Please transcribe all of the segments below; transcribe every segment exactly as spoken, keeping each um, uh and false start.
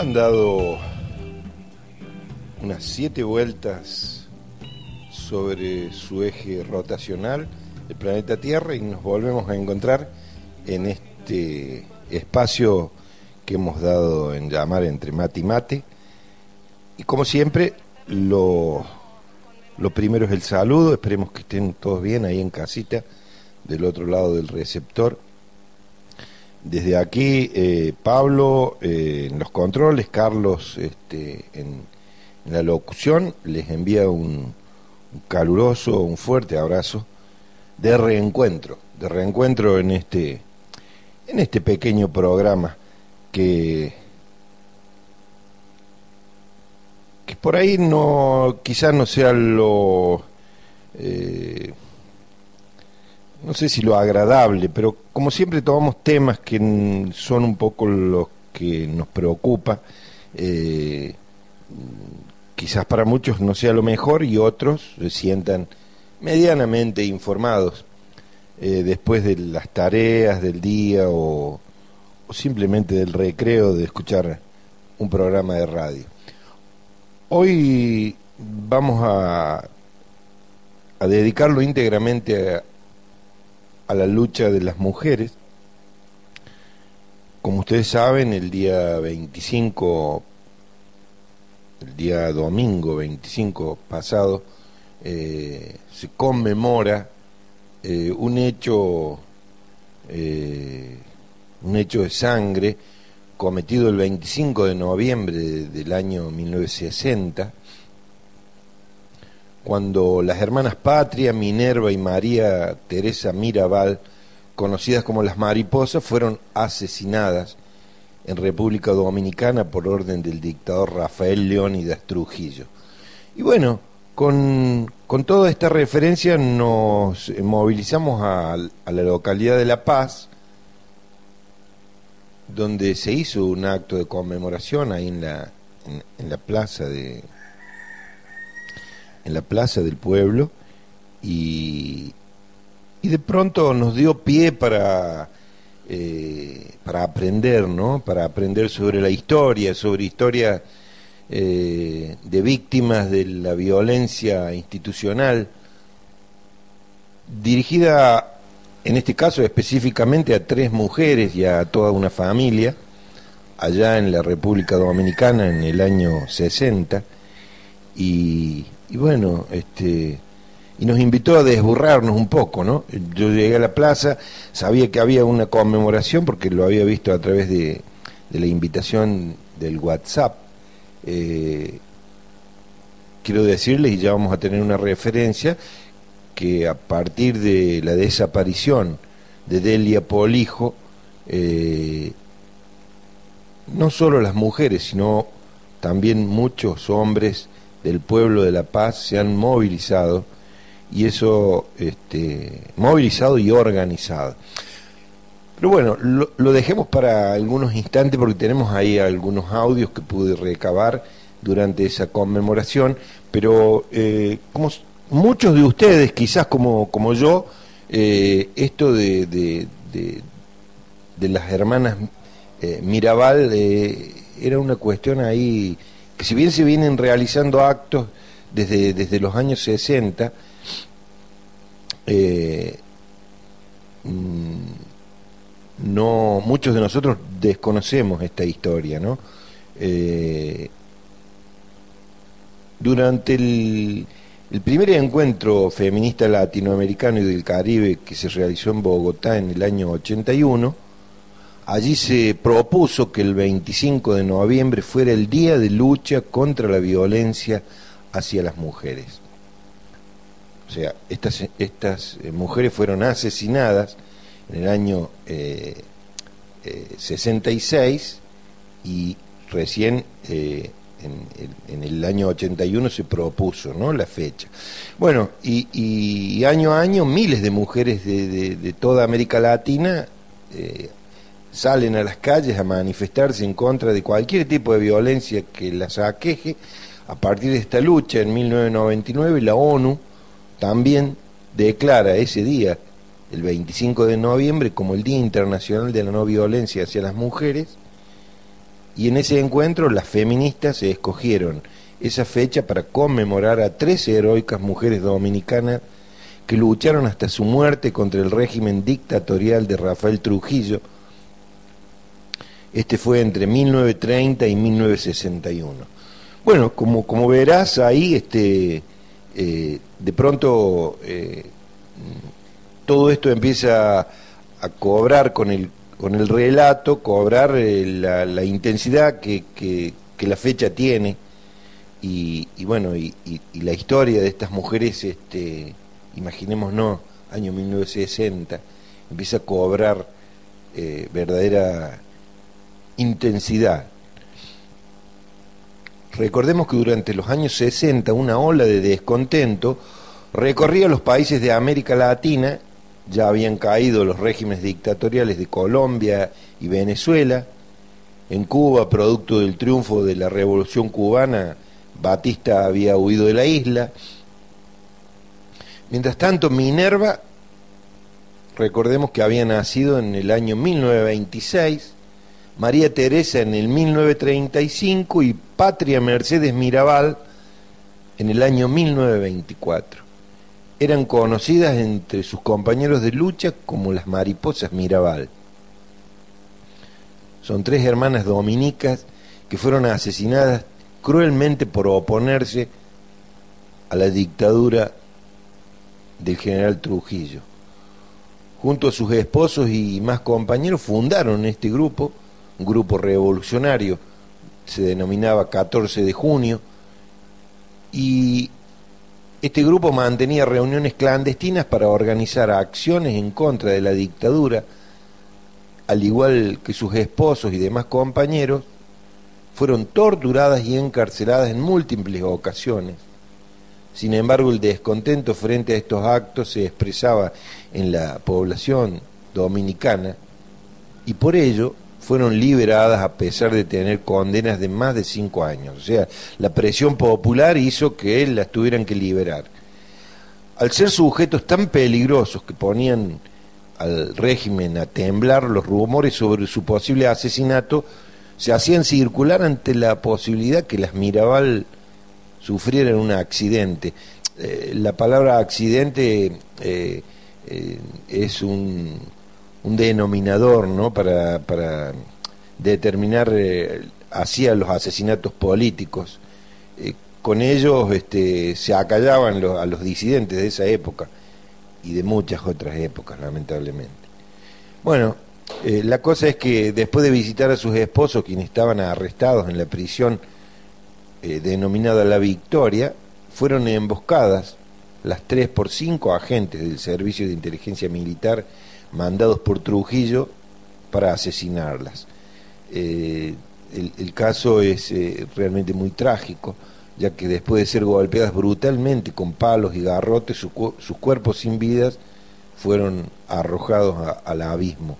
Han dado unas siete vueltas sobre su eje rotacional, el planeta Tierra, y nos volvemos a encontrar en este espacio que hemos dado en llamar Entre Mate y Mate. Y como siempre, lo, lo primero es el saludo. Esperemos que estén todos bien ahí en casita, del otro lado del receptor. Desde aquí, eh, Pablo eh, en los controles, Carlos este, en, en la locución, les envía un, un caluroso, un fuerte abrazo de reencuentro, de reencuentro en este, en este pequeño programa que, que por ahí no, quizás no sea lo... Eh, no sé si lo agradable, pero como siempre tomamos temas que son un poco los que nos preocupa. Eh, quizás para muchos no sea lo mejor y otros se sientan medianamente informados eh, después de las tareas del día o, o simplemente del recreo de escuchar un programa de radio. Hoy vamos a, a dedicarlo íntegramente a a la lucha de las mujeres. Como ustedes saben, el día veinticinco, el día domingo veinticinco pasado, eh, se conmemora eh, un hecho, eh, un hecho de sangre cometido el veinticinco de noviembre de, del año mil novecientos sesenta, cuando las hermanas Patria, Minerva y María Teresa Mirabal, conocidas como las Mariposas, fueron asesinadas en República Dominicana por orden del dictador Rafael Leónidas Trujillo. Y bueno, con, con toda esta referencia nos movilizamos a, a la localidad de La Paz, donde se hizo un acto de conmemoración ahí en la, en, en la plaza de... en la plaza del pueblo, y, y de pronto nos dio pie para, eh, para aprender, ¿no? Para aprender sobre la historia, sobre historia eh, de víctimas de la violencia institucional, dirigida, en este caso específicamente, a tres mujeres y a toda una familia, allá en la República Dominicana en el año sesenta, y... Y bueno, este, y nos invitó a desburrarnos un poco, ¿no? Yo llegué a la plaza, sabía que había una conmemoración porque lo había visto a través de, de la invitación del WhatsApp. Eh, quiero decirles, y ya vamos a tener una referencia, que a partir de la desaparición de Delia Polijo, eh, no solo las mujeres, sino también muchos hombres del pueblo de La Paz se han movilizado, y eso, este, movilizado y organizado. Pero bueno, lo, lo dejemos para algunos instantes porque tenemos ahí algunos audios que pude recabar durante esa conmemoración, pero eh, como muchos de ustedes, quizás como, como yo, eh, esto de, de, de, de las hermanas eh, Mirabal eh, era una cuestión ahí que, si bien se vienen realizando actos desde, desde los años sesenta, eh, no, muchos de nosotros desconocemos esta historia, ¿no? Eh, durante el, el primer encuentro feminista latinoamericano y del Caribe que se realizó en Bogotá en el año ochenta y uno, allí se propuso que el veinticinco de noviembre fuera el día de lucha contra la violencia hacia las mujeres. O sea, estas, estas mujeres fueron asesinadas en el año eh, eh, sesenta y seis, y recién eh, en, en el año ochenta y uno se propuso, ¿no?, la fecha. Bueno, y, y año a año miles de mujeres de, de, de toda América Latina eh, salen a las calles a manifestarse en contra de cualquier tipo de violencia que las aqueje. A partir de esta lucha, en mil novecientos noventa y nueve, la ONU también declara ese día, el veinticinco de noviembre, como el Día Internacional de la No Violencia hacia las Mujeres, y en ese encuentro las feministas escogieron esa fecha para conmemorar a tres heroicas mujeres dominicanas que lucharon hasta su muerte contra el régimen dictatorial de Rafael Trujillo. Este fue entre mil novecientos treinta y mil novecientos sesenta y uno. Bueno, como, como verás ahí, este, eh, de pronto eh, todo esto empieza a cobrar con el, con el relato, cobrar eh, la, la intensidad que, que, que la fecha tiene, y, y bueno, y, y, y la historia de estas mujeres, este, imaginémonos, año mil novecientos sesenta, empieza a cobrar eh, verdadera intensidad. Recordemos que durante los años sesenta una ola de descontento recorría los países de América Latina. Ya habían caído los regímenes dictatoriales de Colombia y Venezuela. En Cuba, producto del triunfo de la Revolución Cubana, Batista había huido de la isla. Mientras tanto, Minerva, recordemos que había nacido en el año mil novecientos veintiséis, María Teresa en el mil novecientos treinta y cinco y Patria Mercedes Mirabal en el año mil novecientos veinticuatro. Eran conocidas entre sus compañeros de lucha como las mariposas Mirabal. Son tres hermanas dominicas que fueron asesinadas cruelmente por oponerse a la dictadura del general Trujillo. Junto a sus esposos y más compañeros fundaron este grupo, un grupo revolucionario, se denominaba catorce de junio, y este grupo mantenía reuniones clandestinas para organizar acciones en contra de la dictadura. Al igual que sus esposos y demás compañeros, fueron torturadas y encarceladas en múltiples ocasiones. Sin embargo, el descontento frente a estos actos se expresaba en la población dominicana y por ello fueron liberadas a pesar de tener condenas de más de cinco años. O sea, la presión popular hizo que las tuvieran que liberar. Al ser sujetos tan peligrosos que ponían al régimen a temblar, los rumores sobre su posible asesinato se hacían circular ante la posibilidad que las Mirabal sufrieran un accidente. Eh, la palabra accidente eh, eh, es un, un denominador, ¿no?, para, para determinar eh, hacia los asesinatos políticos. Eh, con ellos este, se acallaban los, a los disidentes de esa época y de muchas otras épocas, lamentablemente. Bueno, eh, la cosa es que después de visitar a sus esposos, quienes estaban arrestados en la prisión eh, denominada La Victoria, fueron emboscadas las tres por cinco agentes del Servicio de Inteligencia Militar mandados por Trujillo para asesinarlas. Eh, el, el caso es eh, realmente muy trágico, ya que después de ser golpeadas brutalmente con palos y garrotes, su, sus cuerpos sin vidas fueron arrojados a, al abismo.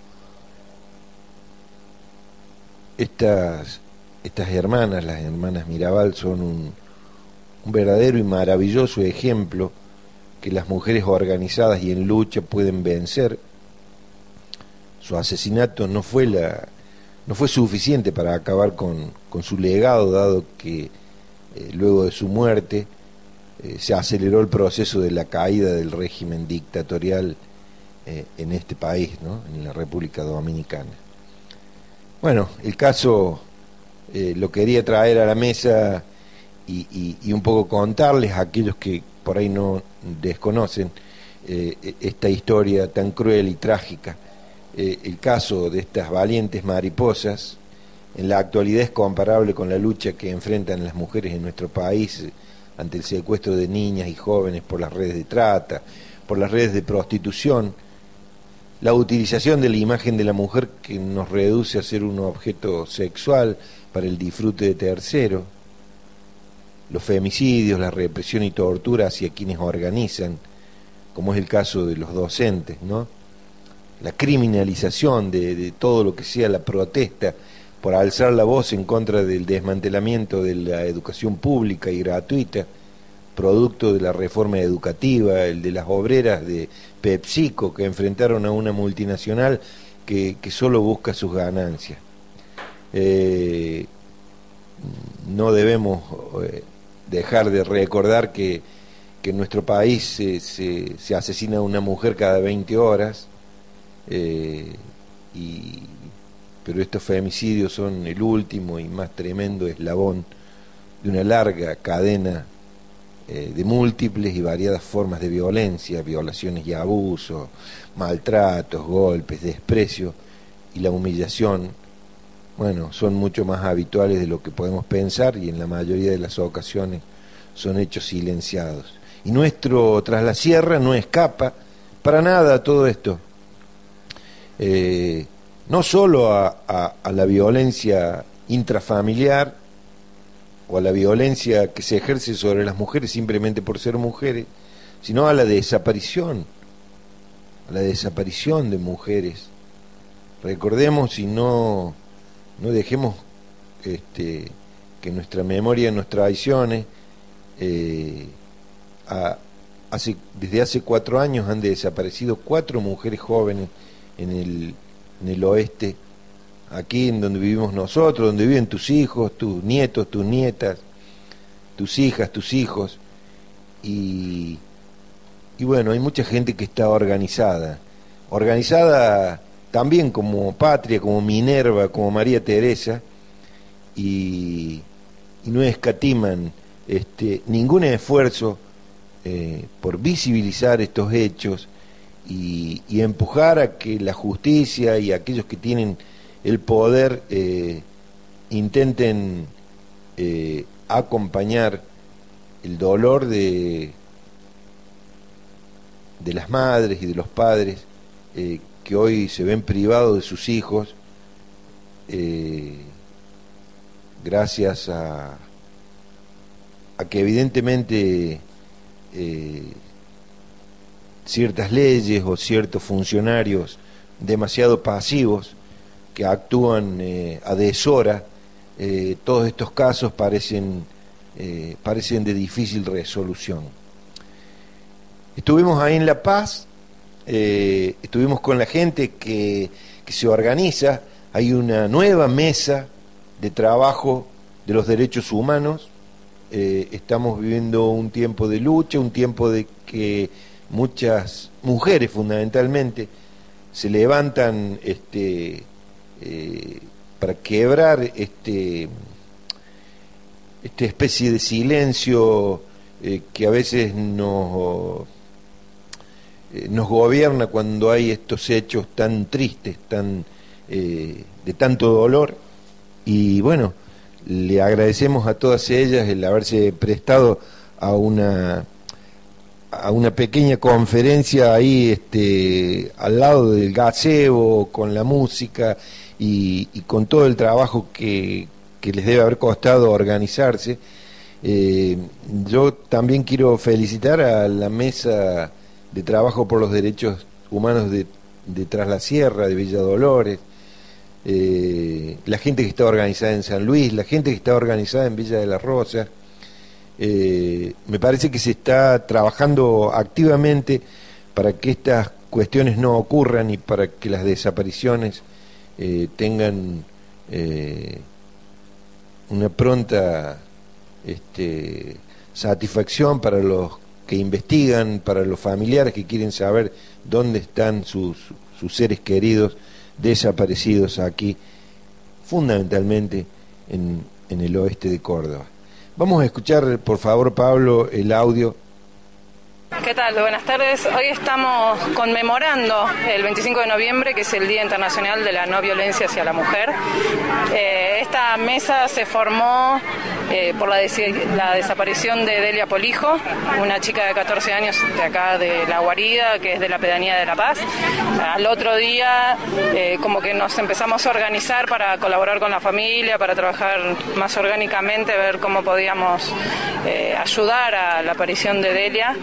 Estas, estas hermanas, las hermanas Mirabal, son un, un verdadero y maravilloso ejemplo que las mujeres organizadas y en lucha pueden vencer. Su asesinato no fue la no fue suficiente para acabar con, con su legado, dado que eh, luego de su muerte eh, se aceleró el proceso de la caída del régimen dictatorial eh, en este país, ¿no?, en la República Dominicana. Bueno, el caso eh, lo quería traer a la mesa y, y, y un poco contarles a aquellos que por ahí no desconocen eh, esta historia tan cruel y trágica. Eh, el caso de estas valientes mariposas en la actualidad es comparable con la lucha que enfrentan las mujeres en nuestro país ante el secuestro de niñas y jóvenes por las redes de trata, por las redes de prostitución, la utilización de la imagen de la mujer que nos reduce a ser un objeto sexual para el disfrute de terceros, los femicidios, la represión y tortura hacia quienes organizan, como es el caso de los docentes, ¿no?, la criminalización de, de todo lo que sea la protesta por alzar la voz en contra del desmantelamiento de la educación pública y gratuita, producto de la reforma educativa, el de las obreras de PepsiCo que enfrentaron a una multinacional que, que solo busca sus ganancias. Eh, no debemos eh, dejar de recordar que, que en nuestro país se, se, se asesina a una mujer cada veinte horas, eh, y, pero estos femicidios son el último y más tremendo eslabón de una larga cadena eh, de múltiples y variadas formas de violencia, violaciones y abusos, maltratos, golpes, desprecio y la humillación. Bueno, son mucho más habituales de lo que podemos pensar y en la mayoría de las ocasiones son hechos silenciados. Y nuestro Tras la Sierra no escapa para nada a todo esto. Eh, no solo a, a, a la violencia intrafamiliar o a la violencia que se ejerce sobre las mujeres simplemente por ser mujeres, sino a la desaparición, a la desaparición de mujeres. Recordemos y no... no dejemos este, que nuestra memoria nos traicione. Eh, a, hace, desde hace cuatro años han desaparecido cuatro mujeres jóvenes en el, en el oeste, aquí en donde vivimos nosotros, donde viven tus hijos, tus nietos, tus nietas, tus hijas, tus hijos. Y, y bueno, hay mucha gente que está organizada, organizada también como Patria, como Minerva, como María Teresa, y, y no escatiman este, ningún esfuerzo eh, por visibilizar estos hechos y, y empujar a que la justicia y aquellos que tienen el poder eh, intenten eh, acompañar el dolor de, de las madres y de los padres eh, que hoy se ven privados de sus hijos eh, gracias a, a que evidentemente eh, ciertas leyes o ciertos funcionarios demasiado pasivos que actúan eh, a deshora, eh, todos estos casos parecen, eh, parecen de difícil resolución. Estuvimos ahí en La Paz. Eh, estuvimos con la gente que, que se organiza. Hay una nueva mesa de trabajo de los derechos humanos. Eh, estamos viviendo un tiempo de lucha, un tiempo de que muchas mujeres fundamentalmente se levantan este, eh, para quebrar este, esta especie de silencio eh, que a veces nos nos gobierna cuando hay estos hechos tan tristes, tan eh, de tanto dolor. Y bueno, le agradecemos a todas ellas el haberse prestado a una a una pequeña conferencia ahí este al lado del gazebo, con la música y, y con todo el trabajo que, que les debe haber costado organizarse. Eh, yo también quiero felicitar a la mesa de trabajo por los derechos humanos de, de Tras la Sierra, de Villa Dolores, eh, la gente que está organizada en San Luis, la gente que está organizada en Villa de las Rosas. Eh, me parece que se está trabajando activamente para que estas cuestiones no ocurran y para que las desapariciones eh, tengan eh, una pronta este, satisfacción para los que investigan, para los familiares que quieren saber dónde están sus, sus seres queridos desaparecidos aquí, fundamentalmente en, en el oeste de Córdoba. Vamos a escuchar, por favor, Pablo, el audio. ¿Qué tal? Buenas tardes. Hoy estamos conmemorando el veinticinco de noviembre, que es el Día Internacional de la No Violencia hacia la Mujer. Eh, esta mesa se formó eh, por la, des la desaparición de Delia Polijo, una chica de catorce años de acá de La Guarida, que es de la pedanía de La Paz. Al otro día, eh, como que nos empezamos a organizar para colaborar con la familia, para trabajar más orgánicamente, ver cómo podíamos eh, ayudar a la aparición de Delia.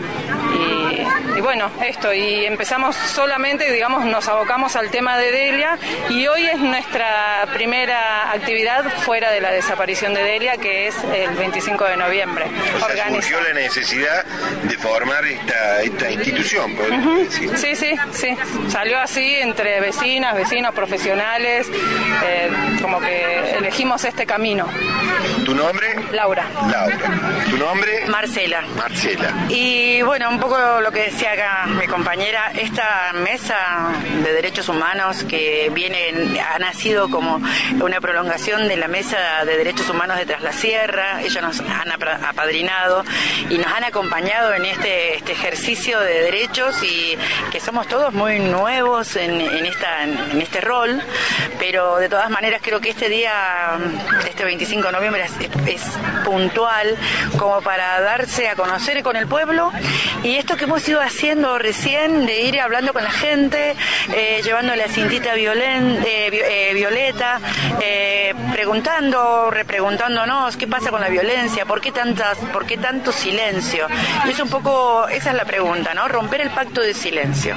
y, y bueno, esto, y empezamos solamente, digamos, nos abocamos al tema de Delia, y hoy es nuestra primera actividad fuera de la desaparición de Delia, que es el veinticinco de noviembre. O sea, surgió la necesidad de formar esta, esta institución, ¿podemos uh-huh. decir? Sí, sí, sí, salió así entre vecinas, vecinos, profesionales, eh, como que elegimos este camino. ¿Tu nombre? Laura. Laura. ¿Tu nombre? Marcela. Marcela. Y bueno, un poco lo que decía acá mi compañera, esta mesa de derechos humanos que viene, ha nacido como una prolongación de la mesa de derechos humanos de Tras la Sierra. Ellos nos han apadrinado y nos han acompañado en este, este ejercicio de derechos, y que somos todos muy nuevos en, en, esta, en este rol, pero de todas maneras creo que este día, este veinticinco de noviembre es, es puntual como para darse a conocer con el pueblo, y esto que hemos ido haciendo recién de ir hablando con la gente, eh, llevando la cintita violen, eh, eh, violeta, eh, preguntando, repreguntándonos qué pasa con la violencia, por qué tantas, por qué tanto silencio. Y es un poco, esa es la pregunta, ¿no? Romper el pacto de silencio.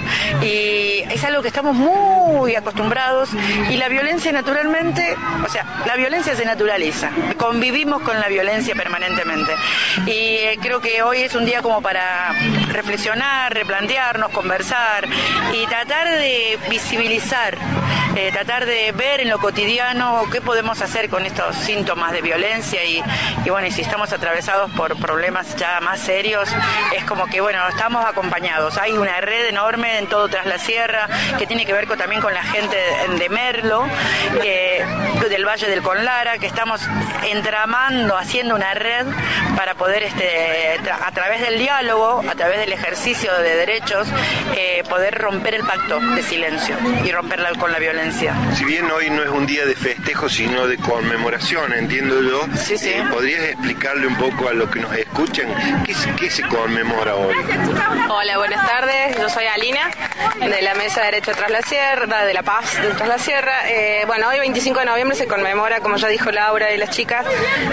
Y es algo que estamos muy acostumbrados, y la violencia naturalmente, o sea, la violencia se naturaliza. Convivimos con la violencia permanentemente. Y eh, creo que hoy es un día como para reflexionar, replantearnos, conversar y tratar de visibilizar, eh, tratar de ver en lo cotidiano qué podemos hacer con estos síntomas de violencia, y, y bueno, y si estamos atravesados por problemas ya más serios, es como que bueno, estamos acompañados. Hay una red enorme en todo Tras la Sierra que tiene que ver con, también con la gente de, de Merlo, eh, del Valle del Conlara, que estamos entramando, haciendo una red para poder este, a través del diálogo, a través del ejercicio de derechos, eh, poder romper el pacto de silencio y romperla con la violencia. Si bien hoy no es un día de festejo, sino de conmemoración, entiendo yo, sí, sí. Eh, ¿podrías explicarle un poco a los que nos escuchan qué, qué se conmemora hoy? Hola, buenas tardes, yo soy Alina, de la Mesa de Derecho Tras la Sierra, de La Paz de Tras la Sierra. Eh, bueno, hoy veinticinco de noviembre se conmemora, como ya dijo Laura y las chicas,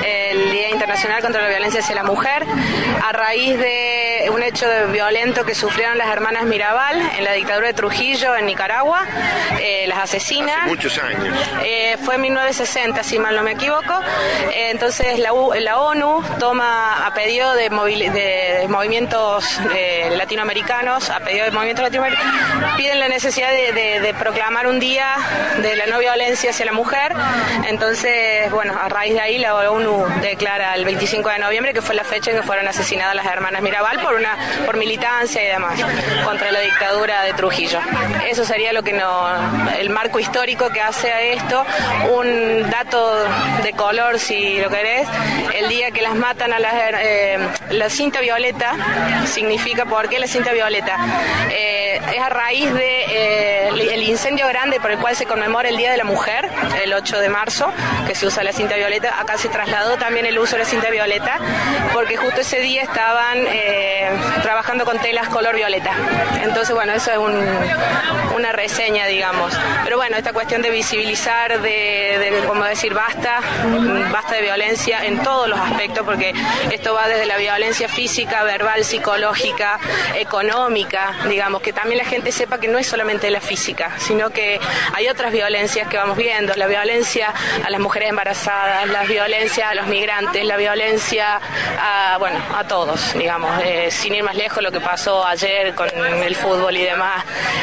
el Día Internacional contra la Violencia hacia la Mujer, a raíz de un hecho violento que sufrieron las hermanas Mirabal en la dictadura de Trujillo en Nicaragua. Eh, las asesinan. Hace muchos años. Eh, fue en mil novecientos sesenta, si mal no me equivoco. Eh, entonces la, U, la ONU toma a pedido de, movil, de movimientos eh, latinoamericanos, a pedido de movimientos latinoamericanos, piden la necesidad de, de, de proclamar un día de la no violencia hacia la mujer. Entonces, bueno, a raíz de ahí la ONU declara el veinticinco de noviembre, que fue la fecha en que fueron asesinadas las hermanas Mirabal por una por militancia y demás contra la dictadura de Trujillo. Eso sería lo que no, el marco histórico que hace a esto. Un dato de color, si lo querés, el día que las matan a las eh, la cinta violeta significa, ¿por qué la cinta violeta? Eh, es a raíz de eh, el incendio grande por el cual se conmemora el Día de la Mujer, el ocho de marzo, que se usa la cinta violeta. Acá se trasladó también el uso de la cinta violeta, porque justo ese día estaban eh, trabajando con telas color violeta. Entonces, bueno, eso es un, una reseña, digamos. Pero bueno, esta cuestión de visibilizar, de, de como decir, basta, basta de violencia en todos los aspectos, porque esto va desde la violencia física, verbal, psicológica, económica, digamos, que también la gente sepa que no es solamente la física, sino que hay otras violencias que vamos viendo, la violencia a las mujeres embarazadas, la violencia a los migrantes, la violencia a, bueno, a todos, digamos, eh, sin ir más lejos, lo que pasó ayer con el fútbol y demás,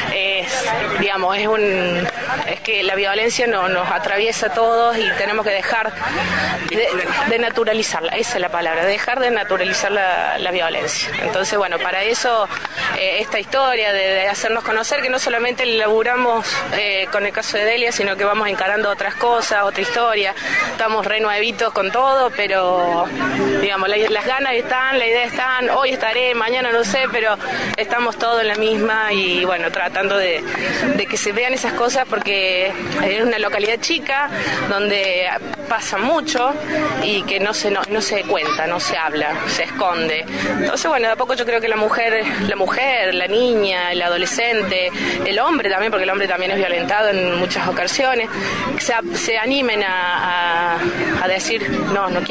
es, digamos, es un, es que la violencia no, nos atraviesa a todos, y tenemos que dejar de, de naturalizarla, esa es la palabra, dejar de naturalizar la, la violencia. Entonces, bueno, para eso eh, esta historia de, de hacernos conocer, que no solamente laburamos eh, con el caso de Delia, sino que vamos encarando otras cosas, otra historia, estamos re nuevitos con todo, pero digamos, la, las ganas están, la idea están, hoy estaré, mañana no sé, pero estamos todos en la misma, y bueno, tratando de, de que se vean esas cosas, porque es una localidad chica donde pasa mucho y que no se, no, no se cuenta, no se habla, se esconde. Entonces, bueno, de a poco yo creo que la mujer, la mujer, la niña, el adolescente, el hombre también, porque el hombre también es violentado en muchas ocasiones, se, se animen a, a, a decir, no, no quiero. quiero más esto.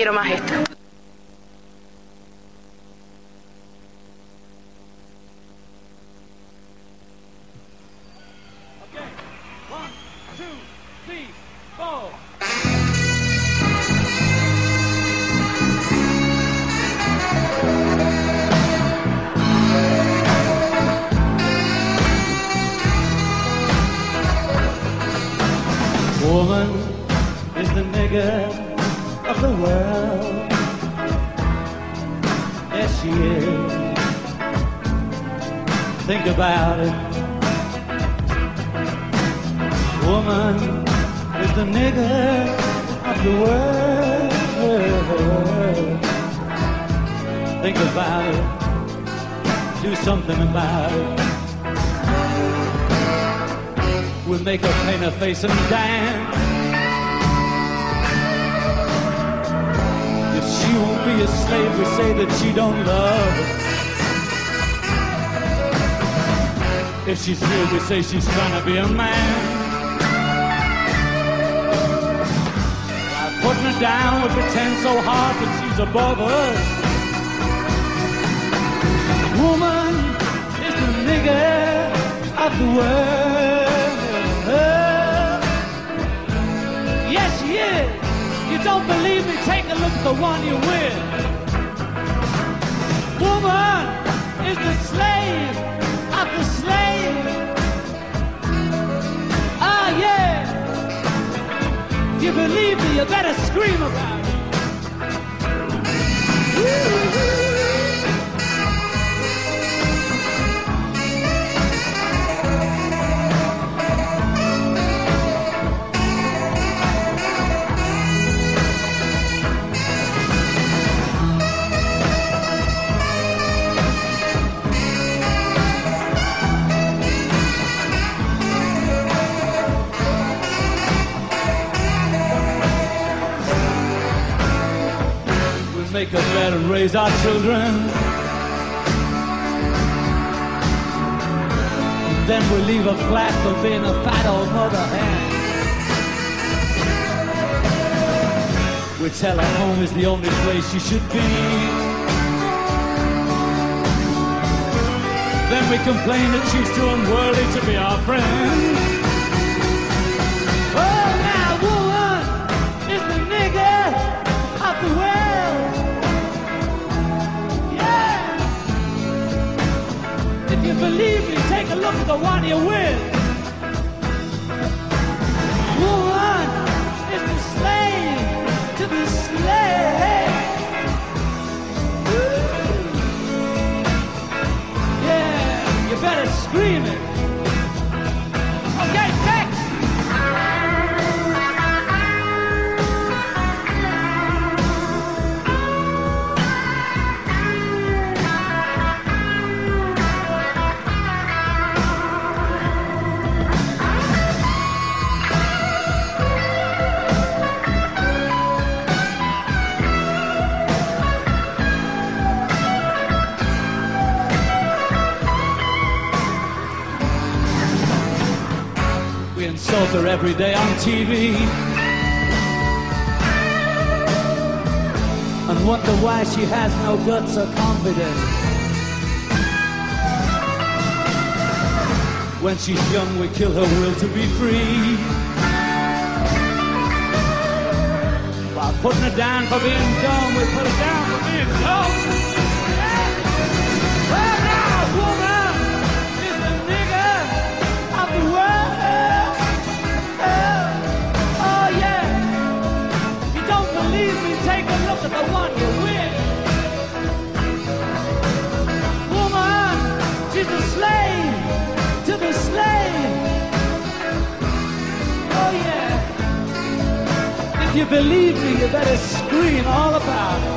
Woman is the nigger of the world. Yes, she is. Think about it. Woman is the nigger of the world. Think about it. Do something about it. We'll make her paint her face and dance. If she won't be a slave, we say that she don't love us. If she's real, we say she's trying to be a man. By putting her down, we pretend so hard that she's above us. Woman is the nigger of the world. Yes, she is. You don't believe me? Take a look at the one you're with. Woman is the slave of the slave. Ah, yeah. If you believe me, you better scream about it. Woo-hoo. Make a bed and raise our children. And then we leave a flat for being a fat old mother hen. We tell her home is the only place she should be. Then we complain that she's too unworthy to be our friend. Oh, now woman is the nigger of the world. If you believe me, take a look at the one you're with. Woman is the slave to the slave. Woo. Yeah, you better scream it. Okay, next. Insult her every day on T V and wonder why she has no guts or confidence. When she's young, we kill her will to be free by putting her down for being dumb. We put her down for being dumb. Yeah. Well, now, woman is the nigger of the world. Take a look at the one you're with. Woman, she's a slave to the slave. Oh yeah. If you believe me, you better scream all about it.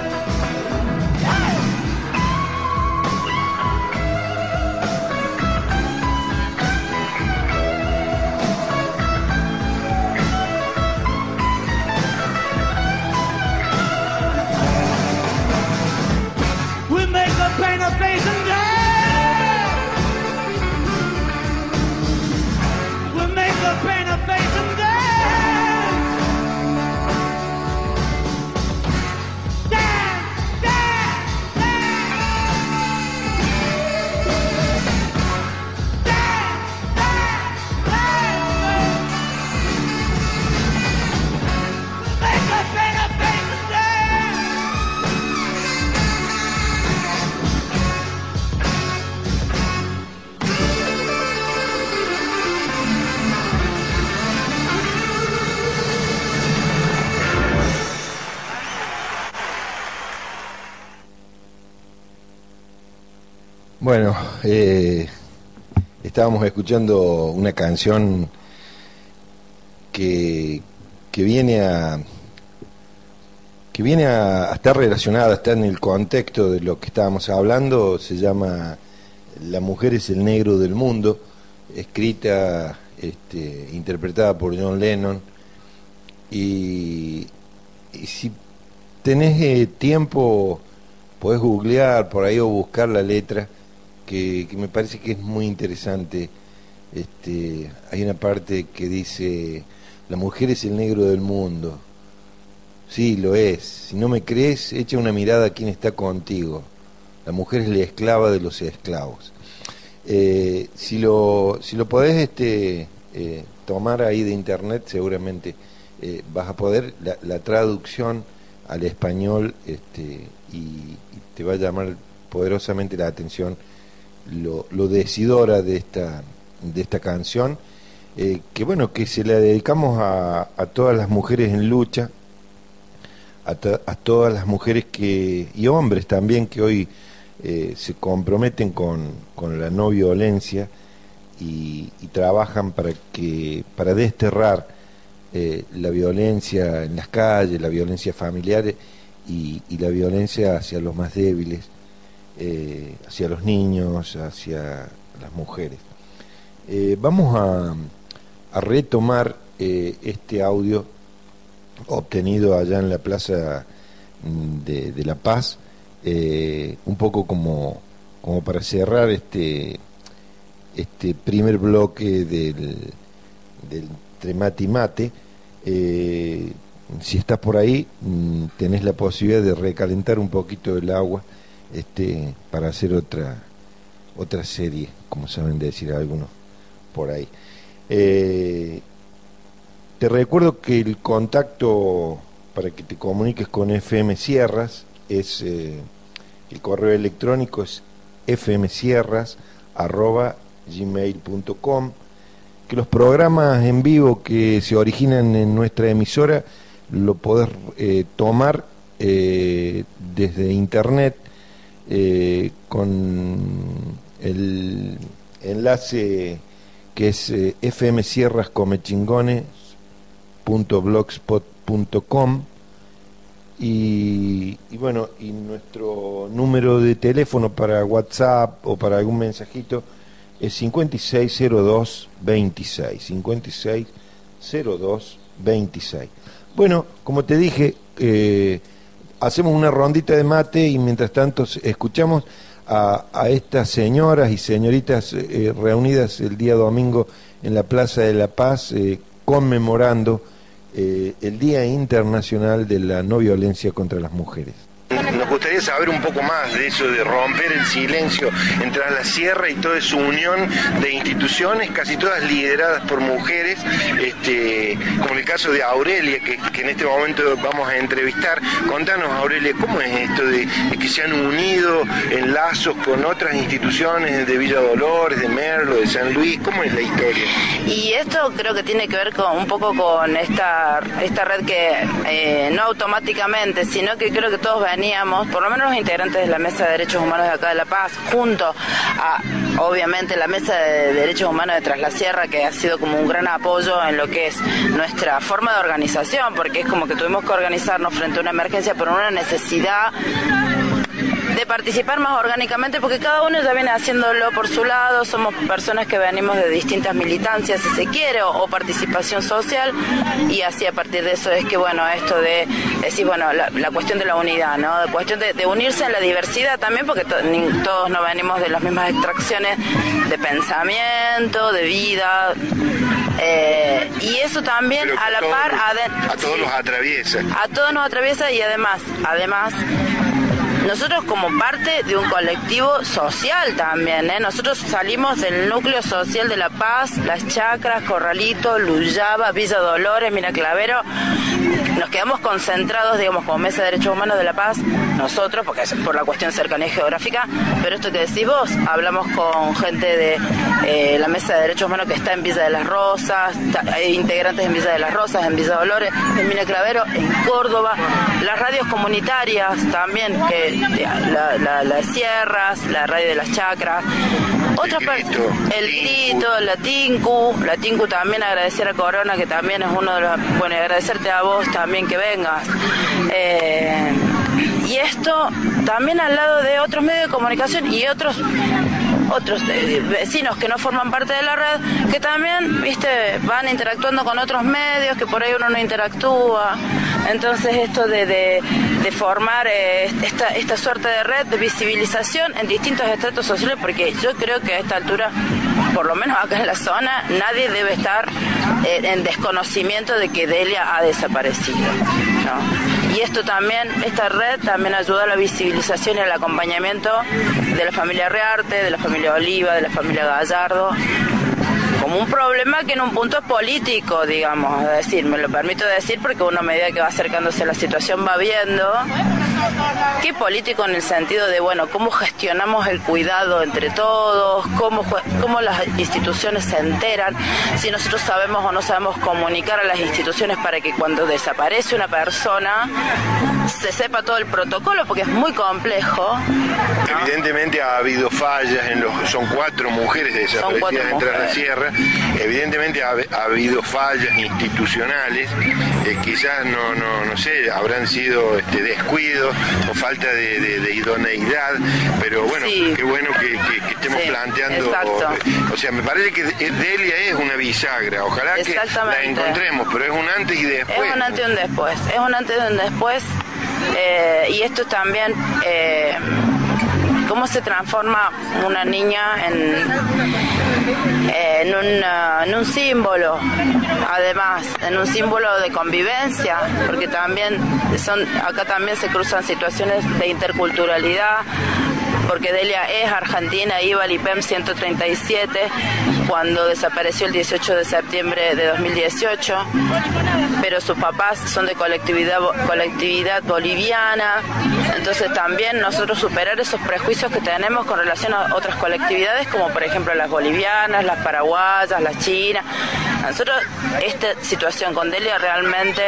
Paint her face and dance. We'll make her paint her face and dance. Bueno, eh, estábamos escuchando una canción que, que viene a que viene a, a estar relacionada, está en el contexto de lo que estábamos hablando. Se llama La mujer es el negro del mundo, escrita, este, interpretada por John Lennon. Y, y si tenés eh, tiempo, podés googlear por ahí o buscar la letra, que, que me parece que es muy interesante. Este, hay una parte que dice: la mujer es el negro del mundo. Sí, lo es. Si no me crees, echa una mirada a quien está contigo. La mujer es la esclava de los esclavos. Eh, si lo si lo podés este, eh, tomar ahí de internet, seguramente eh, vas a poder, la, la traducción al español, este, y, y te va a llamar poderosamente la atención lo, lo decidora de esta, de esta canción, eh, que bueno, que se la dedicamos a, a todas las mujeres en lucha, a, to, a todas las mujeres que y hombres también que hoy eh, se comprometen con, con la no violencia y, y trabajan para que para desterrar eh, la violencia en las calles, la violencia familiar y, y la violencia hacia los más débiles, eh, hacia los niños, hacia las mujeres. Eh, vamos a, a retomar eh, este audio obtenido allá en la Plaza de, de La Paz, eh, un poco como, como para cerrar este, este primer bloque del, del Tremati Mate. Eh, si estás por ahí, tenés la posibilidad de recalentar un poquito el agua, este, para hacer otra, otra serie, como saben decir algunos por ahí. Eh, Te recuerdo que el contacto para que te comuniques con F M Sierras es, eh, el correo electrónico es f m sierras arroba gmail punto com, que los programas en vivo que se originan en nuestra emisora lo podés eh, tomar eh, desde internet eh, con el enlace que es eh, fm sierras come chingones punto blogspot punto com, y, y bueno, y nuestro número de teléfono para WhatsApp o para algún mensajito es cincuenta y seis cero dos veintiséis, cincuenta y seis cero dos veintiséis. Bueno, como te dije, eh, hacemos una rondita de mate y mientras tanto escuchamos a, a estas señoras y señoritas eh, reunidas el día domingo en la Plaza de La Paz, eh, conmemorando Eh, el Día Internacional de la No Violencia contra las Mujeres. Nos gustaría saber un poco más de eso, de romper el silencio entre la sierra y toda su unión de instituciones, casi todas lideradas por mujeres, este, como el caso de Aurelia, que, que en este momento vamos a entrevistar. Contanos, Aurelia, ¿cómo es esto de, de que se han unido en lazos con otras instituciones de Villa Dolores, de Merlo, de San Luis? ¿Cómo es la historia? Y esto creo que tiene que ver con un poco con esta, esta red que eh, no automáticamente, sino que creo que todos veníamos, por lo menos los integrantes de la Mesa de Derechos Humanos de acá de La Paz, junto a, obviamente, la Mesa de Derechos Humanos de Tras la Sierra, que ha sido como un gran apoyo en lo que es nuestra forma de organización, porque es como que tuvimos que organizarnos frente a una emergencia por una necesidad de participar más orgánicamente, porque cada uno ya viene haciéndolo por su lado. Somos personas que venimos de distintas militancias, si se quiere, o, o participación social, y así a partir de eso es que, bueno, esto de decir, bueno, la, la cuestión de la unidad, ¿no? La cuestión de, de unirse en la diversidad también, porque to, ni, todos no venimos de las mismas extracciones de pensamiento, de vida, eh, y eso también a la par... A todos sí, los atraviesa. A todos nos atraviesa, y además, además... nosotros como parte de un colectivo social también, ¿eh? Nosotros salimos del núcleo social de La Paz, Las Chacras, Corralito, Luyaba, Villa Dolores, Miraclavero, nos quedamos concentrados, digamos, como Mesa de Derechos Humanos de La Paz, nosotros, porque es por la cuestión de cercanía geográfica, pero esto que decís vos, hablamos con gente de eh, la Mesa de Derechos Humanos que está en Villa de las Rosas, está, hay integrantes en Villa de las Rosas, en Villa Dolores, en Mina Clavero, en Córdoba, las radios comunitarias también, que la, la, las Sierras, la radio de las Chacras, otras partes, el Grito, la Tinku, la Tinku también, agradecer a Corona, que también es uno de los, bueno, y agradecerte a vos también que vengas. Eh, y esto también al lado de otros medios de comunicación y otros otros eh, vecinos que no forman parte de la red, que también, viste, van interactuando con otros medios que por ahí uno no interactúa. Entonces esto de, de, de formar eh, esta, esta suerte de red de visibilización en distintos estratos sociales, porque yo creo que a esta altura, por lo menos acá en la zona, nadie debe estar eh, en desconocimiento de que Delia ha desaparecido, ¿no? Y esto también, esta red también ayuda a la visibilización y al acompañamiento de la familia Rearte, de la familia Oliva, de la familia Gallardo, como un problema que en un punto es político, digamos, es decir, me lo permito decir porque uno a medida que va acercándose a la situación va viendo que político en el sentido de, bueno, cómo gestionamos el cuidado entre todos, cómo, cómo las instituciones se enteran, si nosotros sabemos o no sabemos comunicar a las instituciones para que cuando desaparece una persona se sepa todo el protocolo, porque es muy complejo, ¿no? Evidentemente ha habido fallas, en los, son cuatro mujeres desaparecidas en Tras la Sierra, evidentemente ha, ha habido fallas institucionales, eh, quizás no, no, no sé, habrán sido este, descuidos o falta de, de, de idoneidad, pero bueno, sí. Qué bueno que, que, que estemos sí, planteando, o, o sea, me parece que Delia es una bisagra, ojalá que la encontremos, pero es un antes y después. Es un antes y un después, es un antes y un después, eh, y esto también, eh, cómo se transforma una niña en, en, una, en un símbolo, además, en un símbolo de convivencia, porque también son, acá también se cruzan situaciones de interculturalidad, porque Delia es argentina, iba al I P E M ciento treinta y siete cuando desapareció el dieciocho de septiembre de dos mil dieciocho, pero sus papás son de colectividad, colectividad boliviana, entonces también nosotros superar esos prejuicios que tenemos con relación a otras colectividades, como por ejemplo las bolivianas, las paraguayas, las chinas. Nosotros esta situación con Delia realmente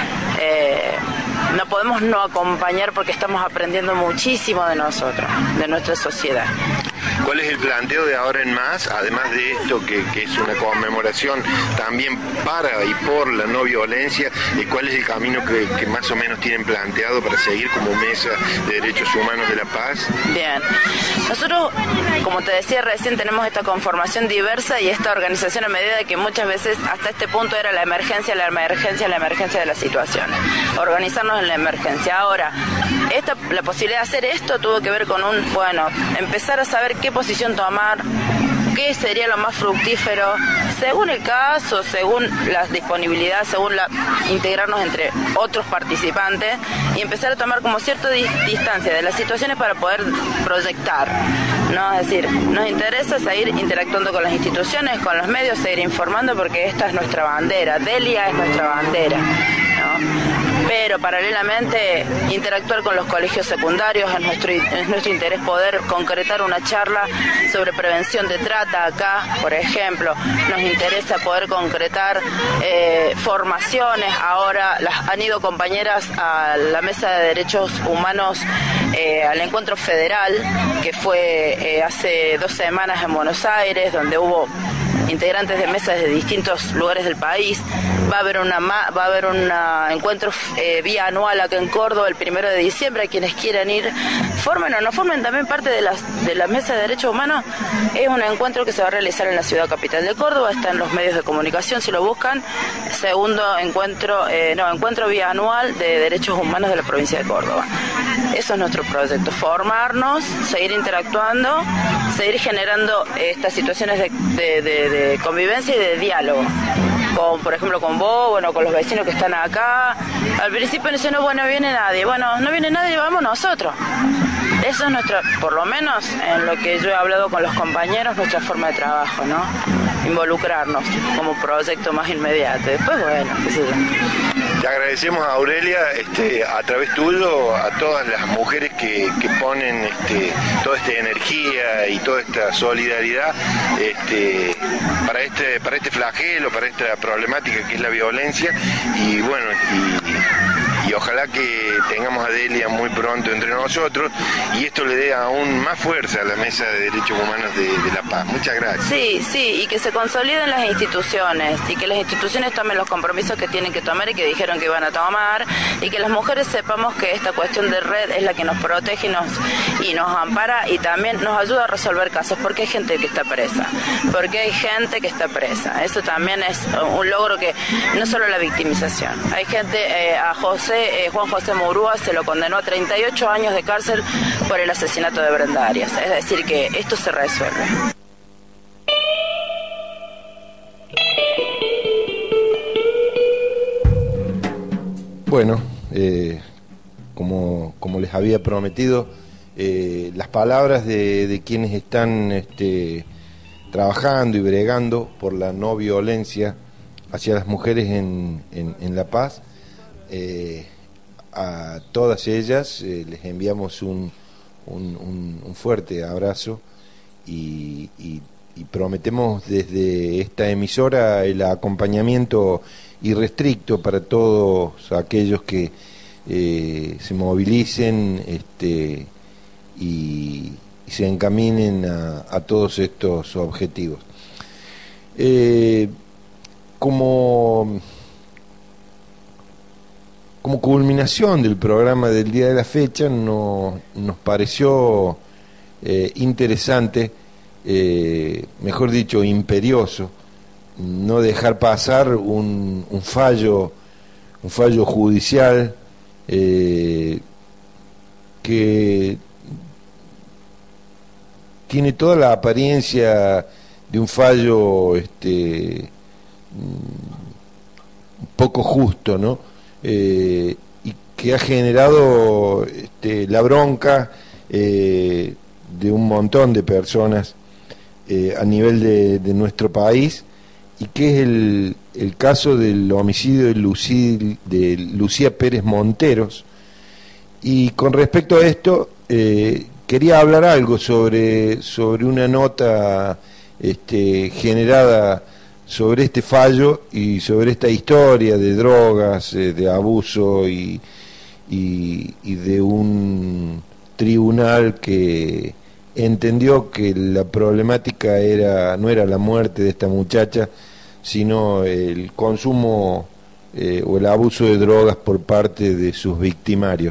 eh, no podemos no acompañar porque estamos aprendiendo muchísimo de nosotros, de nuestra sociedad. ¿Cuál es el planteo de ahora en más, además de esto que, que es una conmemoración también para y por la no violencia, y cuál es el camino que, que más o menos tienen planteado para seguir como Mesa de Derechos Humanos de La Paz? Bien, nosotros, como te decía recién, tenemos esta conformación diversa y esta organización a medida de que muchas veces hasta este punto era la emergencia, la emergencia, la emergencia de las situaciones, organizarnos en la emergencia. Ahora, esta, la posibilidad de hacer esto tuvo que ver con un, bueno, empezar a saber qué posición tomar, qué sería lo más fructífero, según el caso, según la disponibilidad, según la integrarnos entre otros participantes y empezar a tomar como cierta di- distancia de las situaciones para poder proyectar, ¿no? Es decir, nos interesa seguir interactuando con las instituciones, con los medios, seguir informando porque esta es nuestra bandera, Delia es nuestra bandera, ¿no? Pero paralelamente interactuar con los colegios secundarios, es nuestro, es nuestro interés poder concretar una charla sobre prevención de trata acá, por ejemplo. Nos interesa poder concretar eh, formaciones. Ahora las han ido compañeras a la Mesa de Derechos Humanos, eh, al encuentro federal, que fue eh, hace dos semanas en Buenos Aires, donde hubo integrantes de mesas de distintos lugares del país. Va a haber una va a haber un encuentro eh, vía anual acá en Córdoba el primero de diciembre. Quienes quieran ir, formen o no formen también parte de las de la Mesa de Derechos Humanos. Es un encuentro que se va a realizar en la ciudad capital de Córdoba, está en los medios de comunicación si lo buscan. Segundo encuentro, eh, no, encuentro vía anual de derechos humanos de la provincia de Córdoba. Eso es nuestro proyecto, formarnos, seguir interactuando, seguir generando estas situaciones de, de, de, de convivencia y de diálogo. Con, por ejemplo, con vos, bueno, con los vecinos que están acá. Al principio decían, no, bueno, no viene nadie. Bueno, no viene nadie, vamos nosotros. Eso es nuestra, por lo menos en lo que yo he hablado con los compañeros, nuestra forma de trabajo, ¿no? Involucrarnos como proyecto más inmediato. Después, bueno, qué sé yo. Te agradecemos, Aurelia, este, a través tuyo, a todas las mujeres que, que ponen este, toda esta energía y toda esta solidaridad este, para este para este flagelo, para esta problemática que es la violencia, y bueno, y, y ojalá que tengamos a Delia muy pronto entre nosotros y esto le dé aún más fuerza a la Mesa de Derechos Humanos de, de La Paz. Muchas gracias. Sí, sí, y que se consoliden las instituciones y que las instituciones tomen los compromisos que tienen que tomar y que dijeron que iban a tomar, y que las mujeres sepamos que esta cuestión de red es la que nos protege y nos, y nos ampara y también nos ayuda a resolver casos, porque hay gente que está presa, porque hay gente que está presa. Eso también es un logro, que no solo la victimización. Hay gente, eh, a José, eh, Juan José Murúa se lo condenó a treinta y ocho años de cárcel por el asesinato de Brenda Arias. Es decir, que esto se resuelve. Bueno, eh, como, como les había prometido, eh, las palabras de, de quienes están este, trabajando y bregando por la no violencia hacia las mujeres en, en, en La Paz, eh, a todas ellas eh, les enviamos un, un, un, un fuerte abrazo y, y, y prometemos desde esta emisora el acompañamiento irrestricto para todos aquellos que eh, se movilicen este, y, y se encaminen a, a todos estos objetivos. Eh, como, como culminación del programa del día de la fecha, no, nos pareció eh, interesante, eh, mejor dicho, imperioso, no dejar pasar un, un fallo un fallo judicial eh, que tiene toda la apariencia de un fallo este un poco justo, ¿no? Eh, y que ha generado este, la bronca eh, de un montón de personas eh, a nivel de, de nuestro país, y que es el, el caso del homicidio de, Lucí, de Lucía Pérez Monteros. Y con respecto a esto, eh, quería hablar algo sobre, sobre una nota este, generada sobre este fallo y sobre esta historia de drogas, eh, de abuso y, y, y de un tribunal que entendió que la problemática era no era la muerte de esta muchacha, sino el consumo eh, o el abuso de drogas por parte de sus victimarios.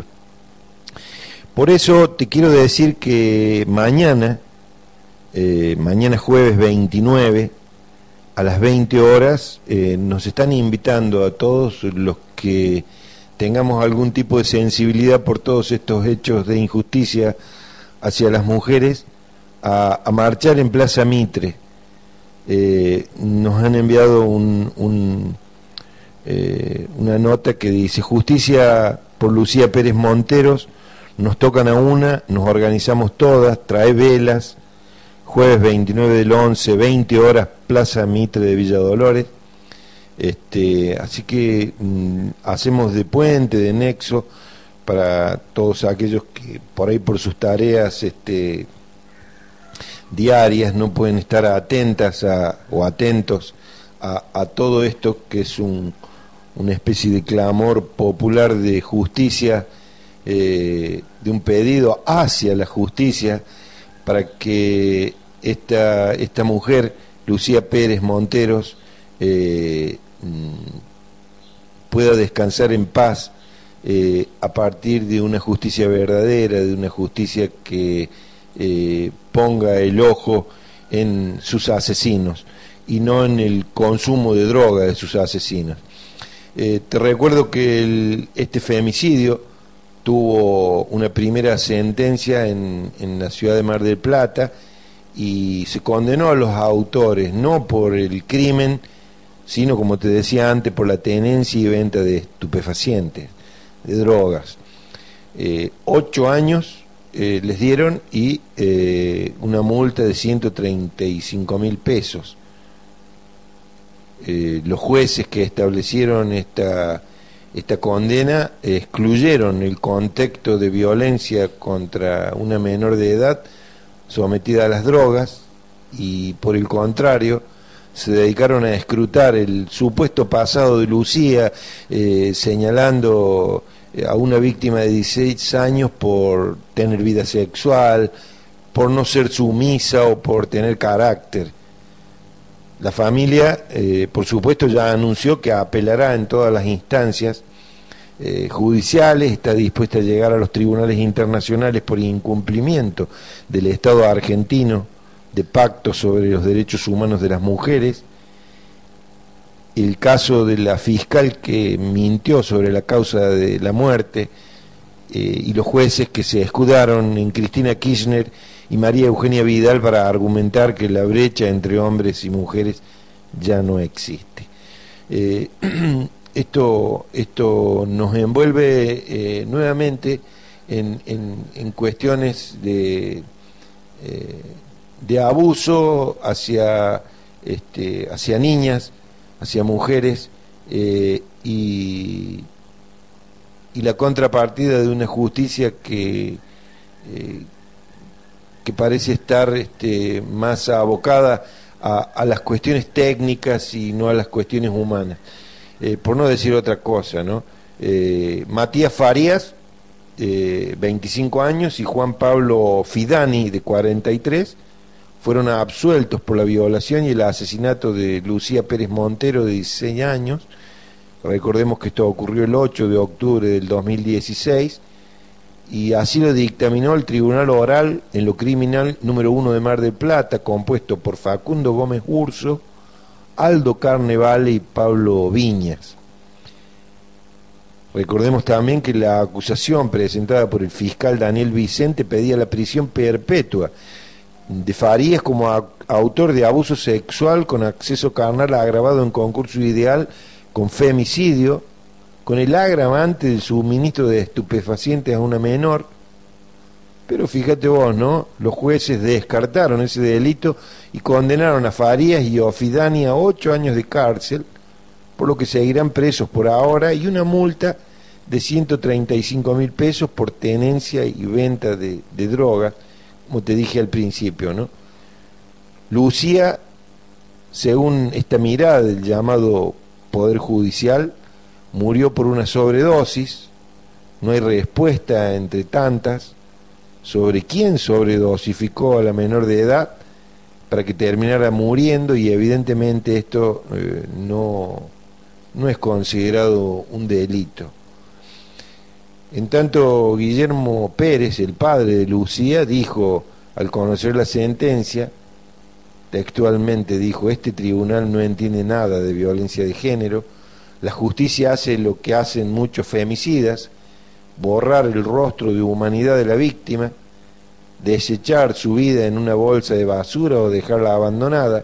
Por eso te quiero decir que mañana, eh, mañana jueves veintinueve, a las veinte horas, eh, nos están invitando a todos los que tengamos algún tipo de sensibilidad por todos estos hechos de injusticia hacia las mujeres, a, a marchar en Plaza Mitre. Eh, nos han enviado un, un, eh, una nota que dice: justicia por Lucía Pérez Monteros, nos tocan a una, nos organizamos todas, trae velas, jueves veintinueve del once, veinte horas, Plaza Mitre de Villa Dolores. Este, así que mm, hacemos de puente, de nexo, para todos aquellos que por ahí por sus tareas este, diarias no pueden estar atentas a, o atentos a, a todo esto, que es un, una especie de clamor popular de justicia, eh, de un pedido hacia la justicia para que esta, esta mujer, Lucía Pérez Monteros, eh, pueda descansar en paz, Eh, a partir de una justicia verdadera, de una justicia que eh, ponga el ojo en sus asesinos y no en el consumo de droga de sus asesinos. Eh, te recuerdo que el, este femicidio tuvo una primera sentencia en, en la ciudad de Mar del Plata y se condenó a los autores, no por el crimen, sino, como te decía antes, por la tenencia y venta de estupefacientes, de drogas. Eh, ocho años eh, les dieron y eh, una multa de ciento treinta y cinco mil pesos. Eh, los jueces que establecieron esta, esta condena excluyeron el contexto de violencia contra una menor de edad sometida a las drogas y, por el contrario, se dedicaron a escrutar el supuesto pasado de Lucía, eh, señalando a una víctima de dieciséis años por tener vida sexual, por no ser sumisa o por tener carácter. La familia, eh, por supuesto, ya anunció que apelará en todas las instancias eh, judiciales, está dispuesta a llegar a los tribunales internacionales por incumplimiento del Estado argentino de pacto sobre los derechos humanos de las mujeres. El caso de la fiscal que mintió sobre la causa de la muerte eh, y los jueces que se escudaron en Cristina Kirchner y María Eugenia Vidal para argumentar que la brecha entre hombres y mujeres ya no existe. Eh, esto, esto nos envuelve eh, nuevamente en, en, en cuestiones de, eh, de abuso hacia, este, hacia niñas, hacia mujeres, eh, y, y la contrapartida de una justicia que... Eh, que parece estar este, más abocada a, a las cuestiones técnicas y no a las cuestiones humanas, eh, por no decir otra cosa, ¿no? Eh, Matías Farías, eh, veinticinco años, y Juan Pablo Fidani, de cuarenta y tres, fueron absueltos por la violación y el asesinato de Lucía Pérez Montero, de dieciséis años. Recordemos que esto ocurrió el ocho de octubre del dos mil dieciséis, y así lo dictaminó el Tribunal Oral en lo Criminal número uno de Mar del Plata, compuesto por Facundo Gómez Urso, Aldo Carnevale y Pablo Viñas. Recordemos también que la acusación presentada por el fiscal Daniel Vicente pedía la prisión perpetua de Farías como a, autor de abuso sexual con acceso carnal agravado en concurso ideal con femicidio, con el agravante del suministro de estupefacientes a una menor. Pero fíjate vos, ¿no? Los jueces descartaron ese delito y condenaron a Farías y a Fidani a ocho años de cárcel, por lo que seguirán presos por ahora, y una multa de ciento treinta y cinco mil pesos por tenencia y venta de, de drogas, como te dije al principio, ¿no? Lucía, según esta mirada del llamado Poder Judicial, murió por una sobredosis. No hay respuesta entre tantas sobre quién sobredosificó a la menor de edad para que terminara muriendo, y evidentemente esto eh, no, no es considerado un delito. En tanto, Guillermo Pérez, el padre de Lucía, dijo al conocer la sentencia, textualmente dijo: este tribunal no entiende nada de violencia de género. La justicia hace lo que hacen muchos femicidas: borrar el rostro de humanidad de la víctima, desechar su vida en una bolsa de basura o dejarla abandonada.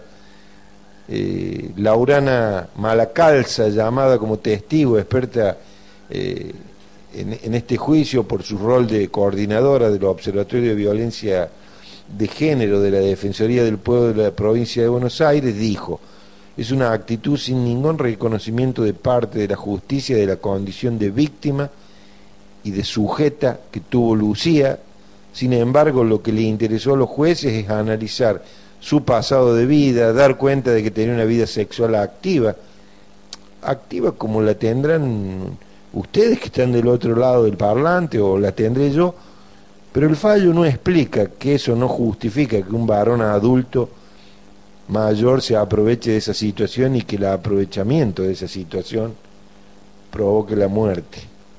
Eh, Laurana Malacalza, llamada como testigo experta eh, en, en este juicio por su rol de coordinadora del Observatorio de Violencia de Género de la Defensoría del Pueblo de la Provincia de Buenos Aires, dijo: es una actitud sin ningún reconocimiento de parte de la justicia de la condición de víctima y de sujeta que tuvo Lucía. Sin embargo, lo que le interesó a los jueces es analizar su pasado de vida, dar cuenta de que tenía una vida sexual activa, activa como la tendrán ustedes que están del otro lado del parlante, o la tendré yo, pero el fallo no explica que eso no justifica que un varón adulto mayor se aproveche de esa situación y que el aprovechamiento de esa situación provoque la muerte.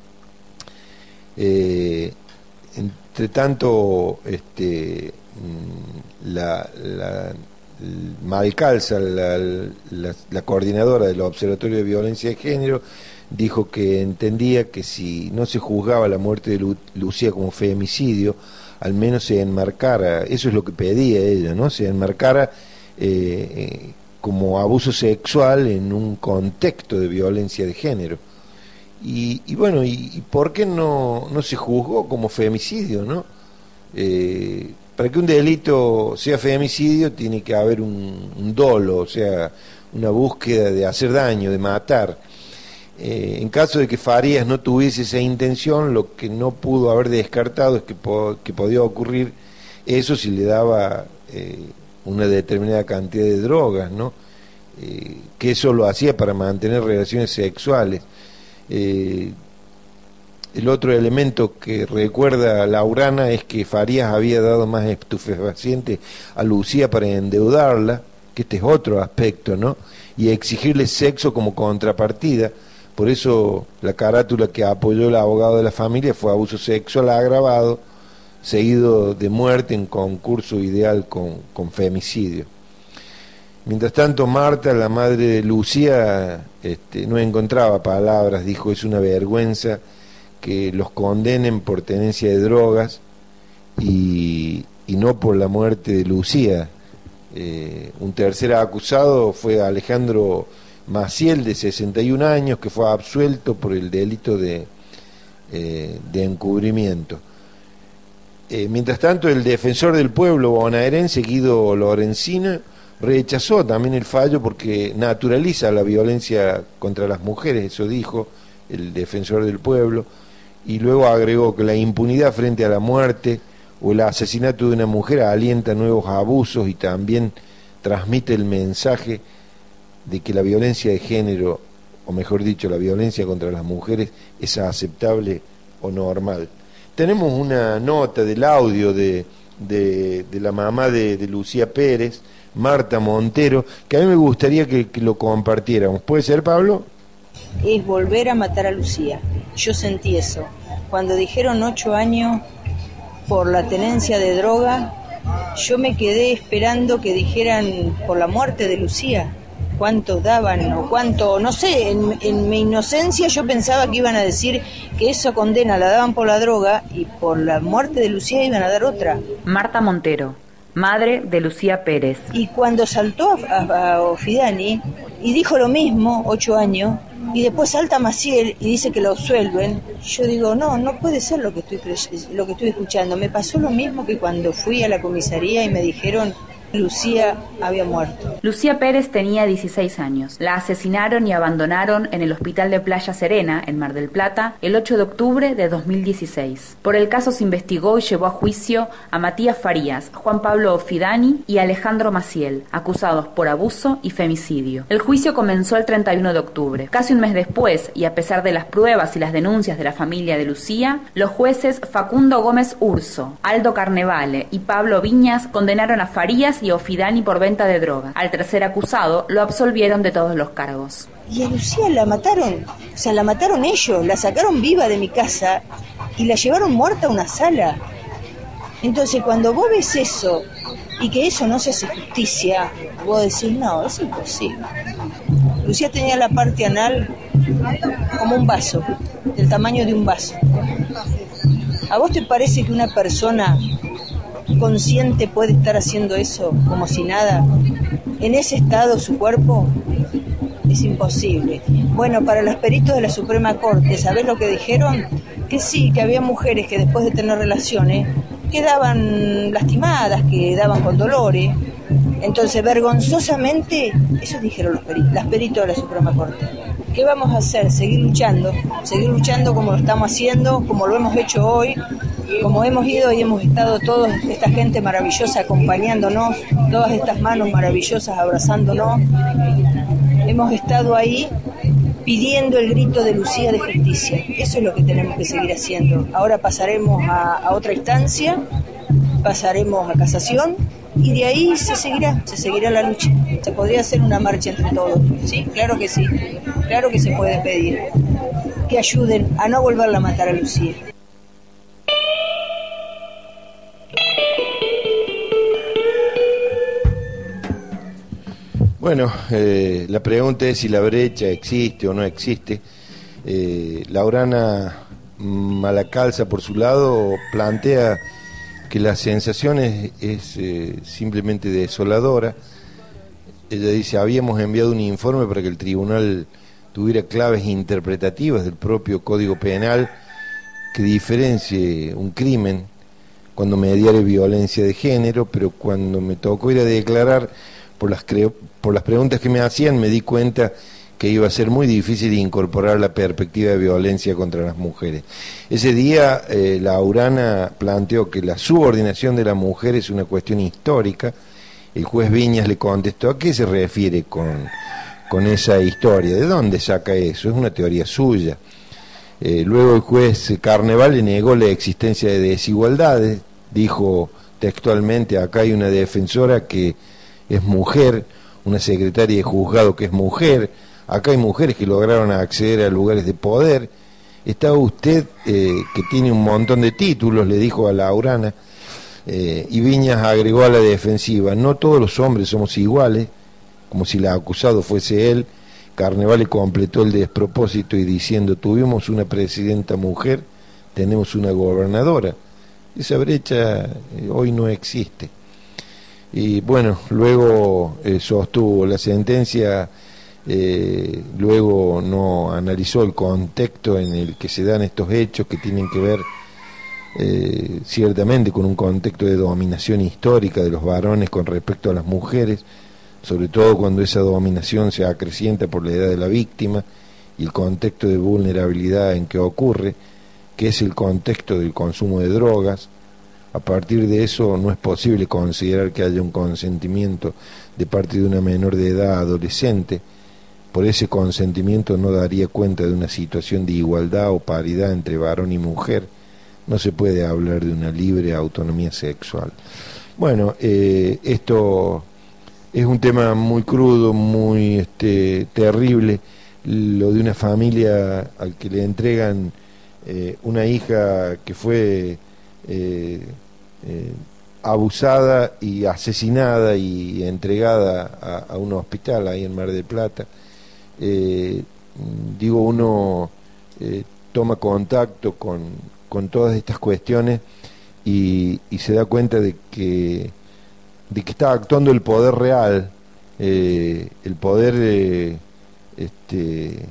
Eh, entre tanto, este, la, la Malcalza, la, la, la coordinadora del Observatorio de Violencia de Género, dijo que entendía que si no se juzgaba la muerte de Lu, Lucía como femicidio, al menos se enmarcara, eso es lo que pedía ella, ¿no? Se enmarcara Eh, eh, como abuso sexual en un contexto de violencia de género. Y, y bueno, y, y ¿por qué no, no se juzgó como femicidio, no? Eh, para que un delito sea femicidio tiene que haber un, un dolo, o sea, una búsqueda de hacer daño, de matar. Eh, en caso de que Farías no tuviese esa intención, lo que no pudo haber descartado es que, po que podía ocurrir eso si le daba eh, una determinada cantidad de drogas, ¿no? Eh, que eso lo hacía para mantener relaciones sexuales. Eh, el otro elemento que recuerda Laurana es que Farías había dado más estupefacientes a Lucía para endeudarla, que este es otro aspecto, ¿no? Y exigirle sexo como contrapartida. Por eso la carátula que apoyó el abogado de la familia fue abuso sexual agravado, seguido de muerte en concurso ideal con, con femicidio. Mientras tanto, Marta, la madre de Lucía, este, no encontraba palabras, dijo: es una vergüenza que los condenen por tenencia de drogas y, y no por la muerte de Lucía. Eh, un tercer acusado fue Alejandro Maciel, de sesenta y un años, que fue absuelto por el delito de, eh, de encubrimiento. Eh, mientras tanto, el defensor del pueblo bonaerense, Guido Lorenzina, rechazó también el fallo porque naturaliza la violencia contra las mujeres, eso dijo el defensor del pueblo, y luego agregó que la impunidad frente a la muerte o el asesinato de una mujer alienta nuevos abusos y también transmite el mensaje de que la violencia de género, o mejor dicho, la violencia contra las mujeres, es aceptable o normal. Tenemos una nota del audio de, de, de la mamá de, de Lucía Pérez, Marta Montero, que a mí me gustaría que, que lo compartiéramos. ¿Puede ser, Pablo? Es volver a matar a Lucía. Yo sentí eso. Cuando dijeron ocho años por la tenencia de droga, yo me quedé esperando que dijeran por la muerte de Lucía. ¿Cuántos daban o cuánto? No sé, en, en mi inocencia yo pensaba que iban a decir que esa condena la daban por la droga y por la muerte de Lucía iban a dar otra. Marta Montero, madre de Lucía Pérez. Y cuando saltó a, a, a Ofidani y dijo lo mismo, ocho años, y después salta Maciel y dice que lo absuelven, yo digo, no, no puede ser lo que estoy lo que estoy escuchando. Me pasó lo mismo que cuando fui a la comisaría y me dijeron Lucía había muerto. Lucía Pérez tenía dieciséis años. La asesinaron y abandonaron en el hospital de Playa Serena, en Mar del Plata, el ocho de octubre de dos mil dieciséis. Por el caso se investigó y llevó a juicio a Matías Farías, Juan Pablo Ofidani y Alejandro Maciel, acusados por abuso y femicidio. El juicio comenzó el treinta y uno de octubre. Casi un mes después, y a pesar de las pruebas y las denuncias de la familia de Lucía, los jueces Facundo Gómez Urso, Aldo Carnevale y Pablo Viñas condenaron a Farías y Ofidani por venta de droga. Al tercer acusado lo absolvieron de todos los cargos. Y a Lucía la mataron, o sea, la mataron ellos, la sacaron viva de mi casa y la llevaron muerta a una sala. Entonces, cuando vos ves eso y que eso no se hace justicia, vos decís, no, es imposible. Lucía tenía la parte anal como un vaso, del tamaño de un vaso. ¿A vos te parece que una persona consciente puede estar haciendo eso como si nada? En ese estado su cuerpo es imposible. Bueno, para los peritos de la Suprema Corte, ¿sabés lo que dijeron? Que sí, que había mujeres que después de tener relaciones quedaban lastimadas, quedaban con dolores. Entonces, vergonzosamente, eso dijeron los peritos, las peritos de la Suprema Corte. ¿Qué vamos a hacer? Seguir luchando, seguir luchando como lo estamos haciendo, como lo hemos hecho hoy, como hemos ido y hemos estado toda esta gente maravillosa acompañándonos, todas estas manos maravillosas abrazándonos. Hemos estado ahí pidiendo el grito de Lucía de justicia. Eso es lo que tenemos que seguir haciendo. Ahora pasaremos a, a otra instancia, pasaremos a casación y de ahí se seguirá, se seguirá la lucha. Se podría hacer una marcha entre todos, ¿sí? Claro que sí, claro que se puede pedir que ayuden a no volverla a matar a Lucía. Bueno, eh, la pregunta es si la brecha existe o no existe. Eh, Laurana Malacalza, por su lado, plantea que la sensación es, es eh, simplemente desoladora. Ella dice, habíamos enviado un informe para que el tribunal tuviera claves interpretativas del propio Código Penal que diferencie un crimen cuando mediare violencia de género, pero cuando me tocó ir a declarar, por las, creo, por las preguntas que me hacían, me di cuenta que iba a ser muy difícil incorporar la perspectiva de violencia contra las mujeres. Ese día eh, la Aurana planteó que la subordinación de la mujer es una cuestión histórica. El juez Viñas le contestó: ¿a qué se refiere con, con esa historia? ¿De dónde saca eso? Es una teoría suya. Eh, luego el juez Carneval le negó la existencia de desigualdades, dijo textualmente: acá hay una defensora que es mujer, una secretaria de juzgado que es mujer, acá hay mujeres que lograron acceder a lugares de poder, está usted eh, que tiene un montón de títulos, le dijo a la Aurana, eh, y Viñas agregó a la defensiva: no todos los hombres somos iguales, como si el acusado fuese él. Carneval le completó el despropósito y diciendo: tuvimos una presidenta mujer, tenemos una gobernadora. Esa brecha eh, hoy no existe. Y bueno, luego eh, sostuvo la sentencia, eh, luego no analizó el contexto en el que se dan estos hechos, que tienen que ver eh, ciertamente con un contexto de dominación histórica de los varones con respecto a las mujeres, sobre todo cuando esa dominación se acrecienta por la edad de la víctima y el contexto de vulnerabilidad en que ocurre, que es el contexto del consumo de drogas. A partir de eso no es posible considerar que haya un consentimiento de parte de una menor de edad adolescente. Por ese consentimiento no daría cuenta de una situación de igualdad o paridad entre varón y mujer. No se puede hablar de una libre autonomía sexual. Bueno, eh, esto es un tema muy crudo, muy este, terrible, lo de una familia al que le entregan eh, una hija que fue eh, eh, abusada y asesinada y entregada a, a un hospital ahí en Mar del Plata. Eh, digo, uno eh, toma contacto con, con todas estas cuestiones y, y se da cuenta de que de que está actuando el poder real, eh, el poder eh, este,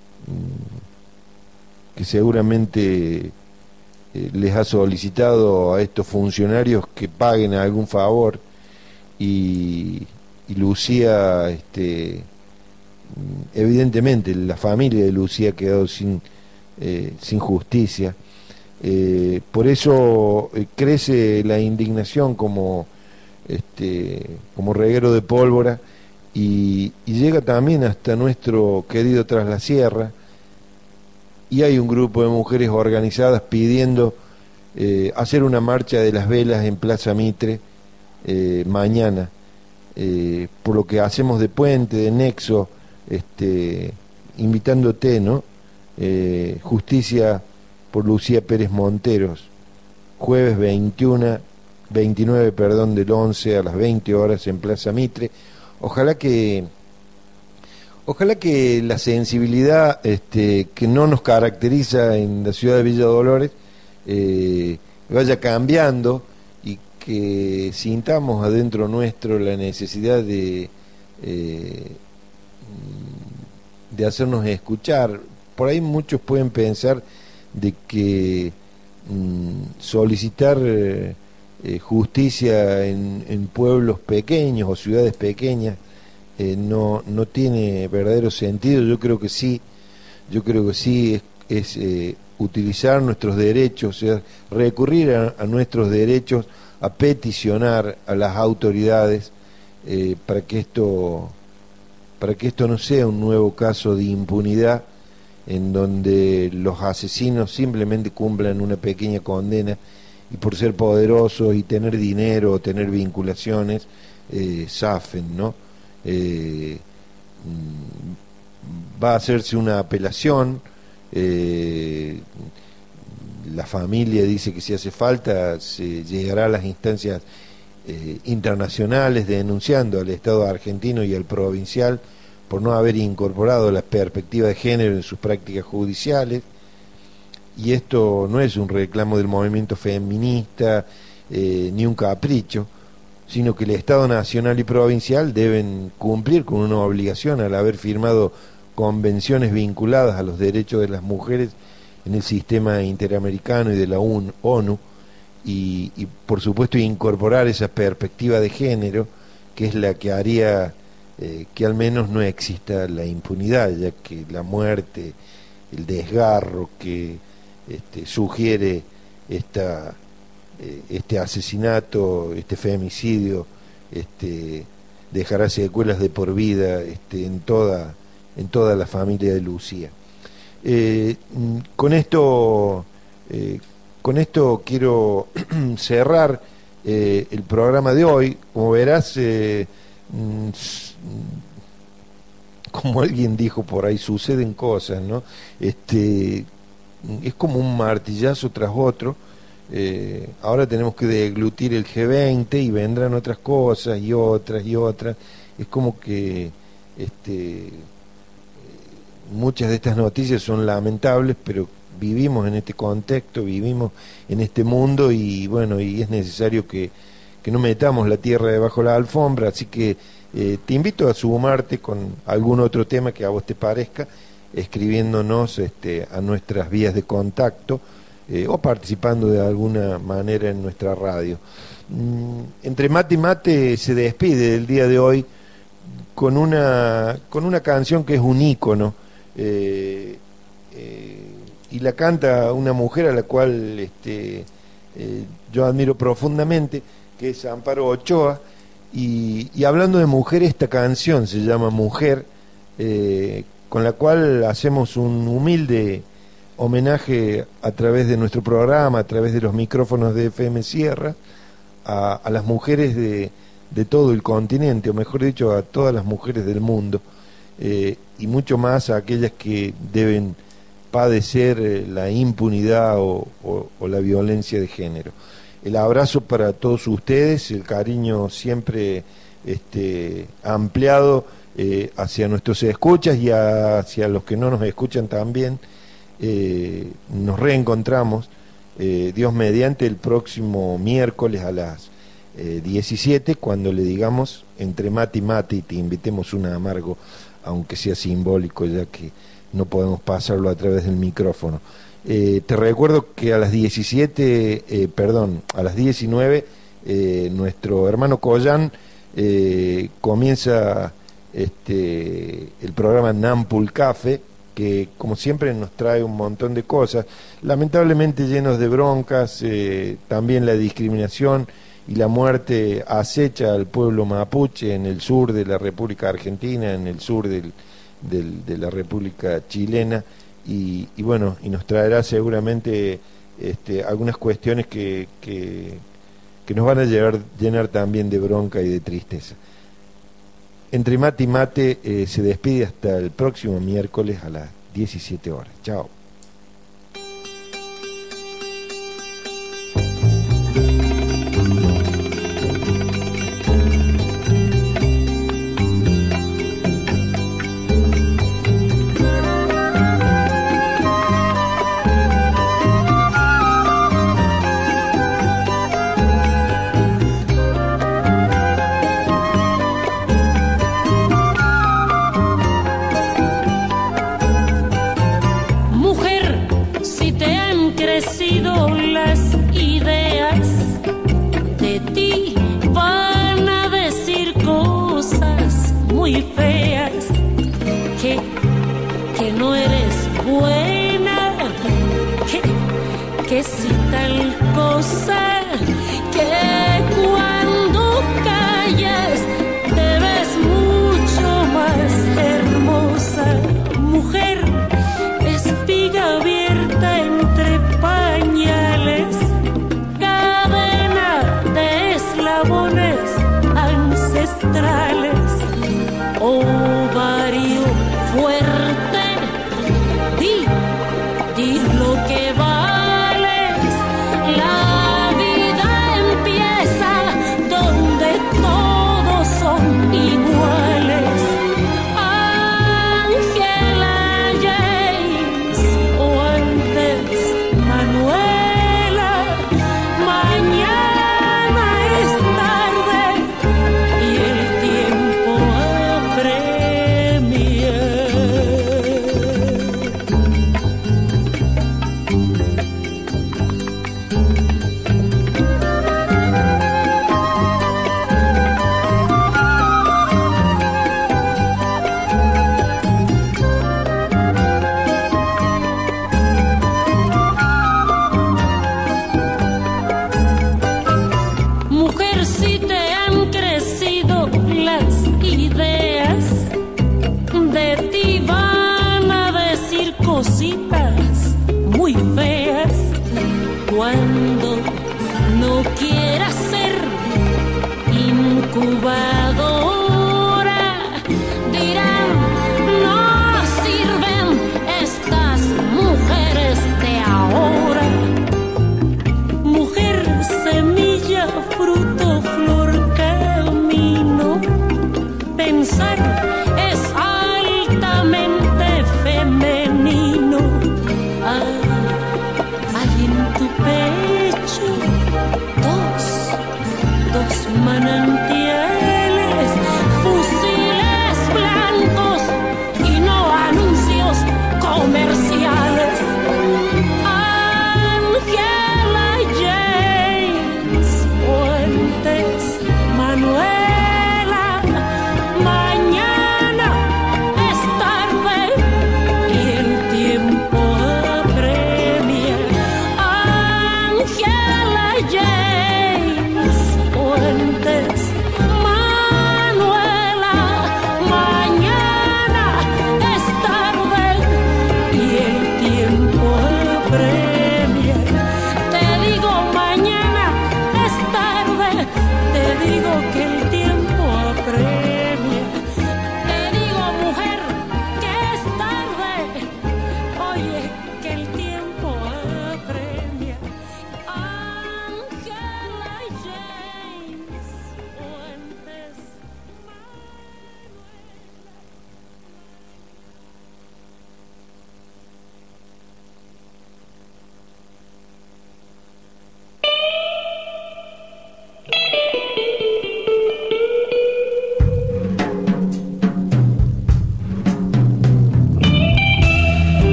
que seguramente eh, les ha solicitado a estos funcionarios que paguen algún favor, y, y Lucía, este, evidentemente la familia de Lucía ha quedado sin, eh, sin justicia. Eh, por eso eh, crece la indignación como Este, como reguero de pólvora y, y llega también hasta nuestro querido Tras la Sierra, y hay un grupo de mujeres organizadas pidiendo eh, hacer una marcha de las velas en Plaza Mitre eh, mañana, eh, por lo que hacemos de puente, de nexo, este, invitándote, ¿no? Eh, justicia por Lucía Pérez Monteros, jueves veintiuno veintinueve, perdón, del once a las veinte horas en Plaza Mitre. Ojalá que ojalá que la sensibilidad este, que no nos caracteriza en la ciudad de Villa Dolores eh, vaya cambiando y que sintamos adentro nuestro la necesidad de eh, de hacernos escuchar. Por ahí muchos pueden pensar de que mmm, solicitar eh, Eh, justicia en, en pueblos pequeños o ciudades pequeñas eh, no, no tiene verdadero sentido. Yo creo que sí, yo creo que sí es, es eh, utilizar nuestros derechos, o sea, recurrir a, a nuestros derechos, a peticionar a las autoridades eh, para que esto para que esto no sea un nuevo caso de impunidad en donde los asesinos simplemente cumplan una pequeña condena y por ser poderosos y tener dinero o tener vinculaciones eh, zafen, ¿no? Eh, va a hacerse una apelación, eh, la familia dice que si hace falta se llegará a las instancias eh, internacionales denunciando al Estado argentino y al provincial por no haber incorporado la perspectiva de género en sus prácticas judiciales. Y esto no es un reclamo del movimiento feminista eh, ni un capricho, sino que el Estado nacional y provincial deben cumplir con una obligación al haber firmado convenciones vinculadas a los derechos de las mujeres en el sistema interamericano y de la ONU, y, y por supuesto incorporar esa perspectiva de género, que es la que haría eh, que al menos no exista la impunidad, ya que la muerte, el desgarro que este, sugiere esta, eh, este asesinato, este femicidio, este, dejará secuelas de por vida este, en toda en toda la familia de Lucía. Eh, con esto eh, con esto quiero cerrar eh, el programa de hoy. Como verás, eh, como alguien dijo por ahí, suceden cosas, ¿no? Este, es como un martillazo tras otro. Eh, ahora tenemos que deglutir el G veinte y vendrán otras cosas y otras y otras. Es como que este, muchas de estas noticias son lamentables, pero vivimos en este contexto, vivimos en este mundo y bueno, y es necesario que, que no metamos la tierra debajo de la alfombra, así que eh, te invito a sumarte con algún otro tema que a vos te parezca, escribiéndonos este, a nuestras vías de contacto eh, o participando de alguna manera en nuestra radio. Mm, Entre Mate y Mate se despide del día de hoy con una, con una canción que es un ícono, eh, eh, y la canta una mujer a la cual este, eh, yo admiro profundamente, que es Amparo Ochoa, y, y hablando de mujer, esta canción se llama Mujer, eh, con la cual hacemos un humilde homenaje a través de nuestro programa, a través de los micrófonos de F M Sierra, a, a las mujeres de, de todo el continente, o mejor dicho, a todas las mujeres del mundo, eh, y mucho más a aquellas que deben padecer eh, la impunidad o, o, o la violencia de género. El abrazo para todos ustedes, el cariño siempre este, ampliado eh, hacia nuestros escuchas y hacia los que no nos escuchan también. Eh, nos reencontramos, eh, Dios mediante, el próximo miércoles a las eh, diecisiete, cuando le digamos Entre Mate y Mate y te invitemos un amargo, aunque sea simbólico, ya que no podemos pasarlo a través del micrófono. Eh, te recuerdo que a las diecisiete, eh, perdón, a las diecinueve, eh, nuestro hermano Collán eh, comienza este, el programa Nampul Café, que como siempre nos trae un montón de cosas, lamentablemente llenos de broncas, eh, también la discriminación y la muerte acecha al pueblo mapuche en el sur de la República Argentina, en el sur del, del, de la República Chilena, y, y bueno, y nos traerá seguramente este, algunas cuestiones que, que, que nos van a llevar, llenar también de bronca y de tristeza. Entre Mate y Mate eh, se despide hasta el próximo miércoles a las diecisiete horas. Chao. Apremia.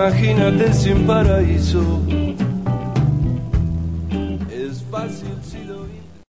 Imagínate sin paraíso. Es fácil